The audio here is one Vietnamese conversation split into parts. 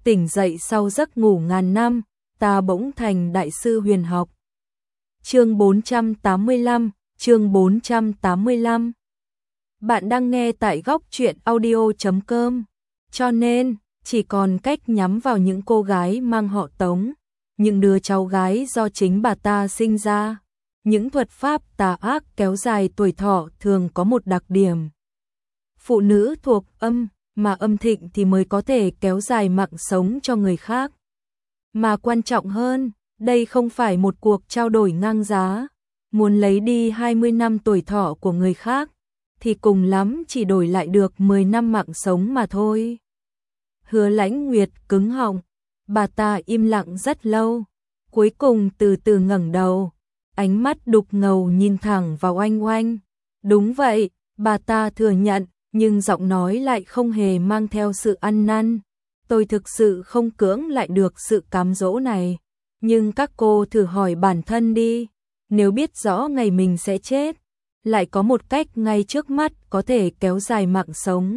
tỉnh dậy sau giấc ngủ ngàn năm, ta bỗng thành đại sư huyền học. Chương 485, chương 485. Bạn đang nghe tại góc truyện audio.com, cho nên chỉ còn cách nhắm vào những cô gái mang họ Tống, những đứa cháu gái do chính bà ta sinh ra. Những thuật pháp tà ác kéo dài tuổi thọ thường có một đặc điểm. Phụ nữ thuộc âm, mà âm thịnh thì mới có thể kéo dài mạng sống cho người khác. Mà quan trọng hơn, đây không phải một cuộc trao đổi ngang giá. Muốn lấy đi 20 năm tuổi thọ của người khác, thì cùng lắm chỉ đổi lại được 10 năm mạng sống mà thôi. Hứa Lãnh Nguyệt cứng họng, bà ta im lặng rất lâu, cuối cùng từ từ ngẩng đầu, ánh mắt đục ngầu nhìn thẳng vào Oanh Oanh. Đúng vậy, bà ta thừa nhận, nhưng giọng nói lại không hề mang theo sự ăn năn. Tôi thực sự không cưỡng lại được sự cám dỗ này, nhưng các cô thử hỏi bản thân đi, nếu biết rõ ngày mình sẽ chết, lại có một cách ngay trước mắt có thể kéo dài mạng sống,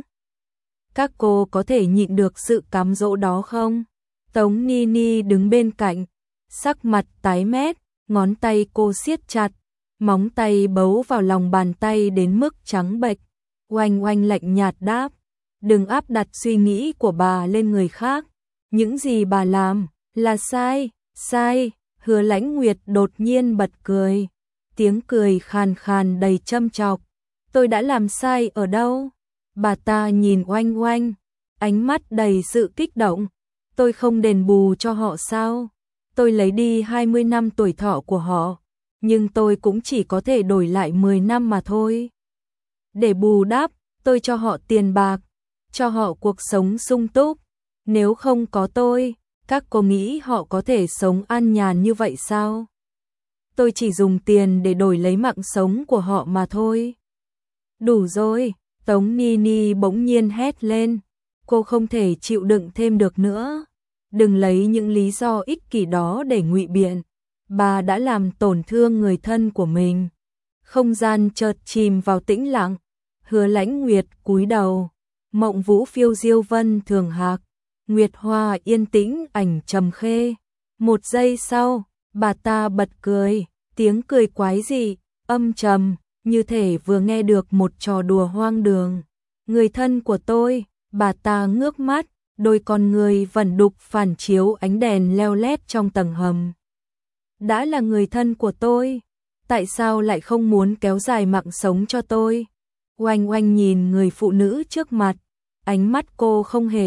các cô có thể nhịn được sự cám dỗ đó không? Tống Ni Ni đứng bên cạnh, sắc mặt tái mét, ngón tay cô siết chặt, móng tay bấu vào lòng bàn tay đến mức trắng bệch. Oanh Oanh lạnh nhạt đáp, đừng áp đặt suy nghĩ của bà lên người khác, những gì bà làm là sai, sai. Hứa Lãnh Nguyệt đột nhiên bật cười, tiếng cười khàn khàn đầy châm chọc. Tôi đã làm sai ở đâu? Bà ta nhìn Oanh Oanh, ánh mắt đầy sự kích động. Tôi không đền bù cho họ sao? Tôi lấy đi 20 năm tuổi thọ của họ, nhưng tôi cũng chỉ có thể đổi lại 10 năm mà thôi. Để bù đắp, tôi cho họ tiền bạc, cho họ cuộc sống sung túc. Nếu không có tôi, các cô nghĩ họ có thể sống an nhàn như vậy sao? Tôi chỉ dùng tiền để đổi lấy mạng sống của họ mà thôi. Đủ rồi, Tống Ni Ni bỗng nhiên hét lên. Cô không thể chịu đựng thêm được nữa. Đừng lấy những lý do ích kỷ đó để ngụy biện. Bà đã làm tổn thương người thân của mình. Không gian chợt chìm vào tĩnh lặng. Hứa Lãnh Nguyệt cúi đầu. Mộng vũ phiêu diêu vân thường hạc. Nguyệt hoa yên tĩnh ảnh trầm khê. Một giây sau, bà ta bật cười. Tiếng cười quái dị, âm trầm, như thể vừa nghe được một trò đùa hoang đường. Người thân của tôi, bà ta ngước mắt, đôi con người vẩn đục phản chiếu ánh đèn leo lét trong tầng hầm. Đã là người thân của tôi, tại sao lại không muốn kéo dài mạng sống cho tôi? Oanh Oanh nhìn người phụ nữ trước mặt, ánh mắt cô không hề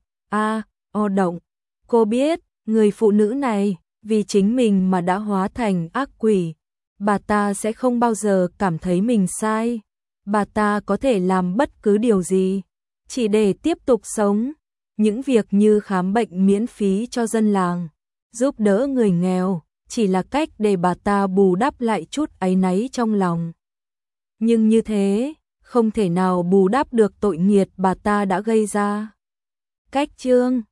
động. Cô biết, người phụ nữ này, vì chính mình mà đã hóa thành ác quỷ. Bà ta sẽ không bao giờ cảm thấy mình sai. Bà ta có thể làm bất cứ điều gì, chỉ để tiếp tục sống. Những việc như khám bệnh miễn phí cho dân làng, giúp đỡ người nghèo, chỉ là cách để bà ta bù đắp lại chút áy náy trong lòng. Nhưng như thế, không thể nào bù đắp được tội nghiệt bà ta đã gây ra. Cách chương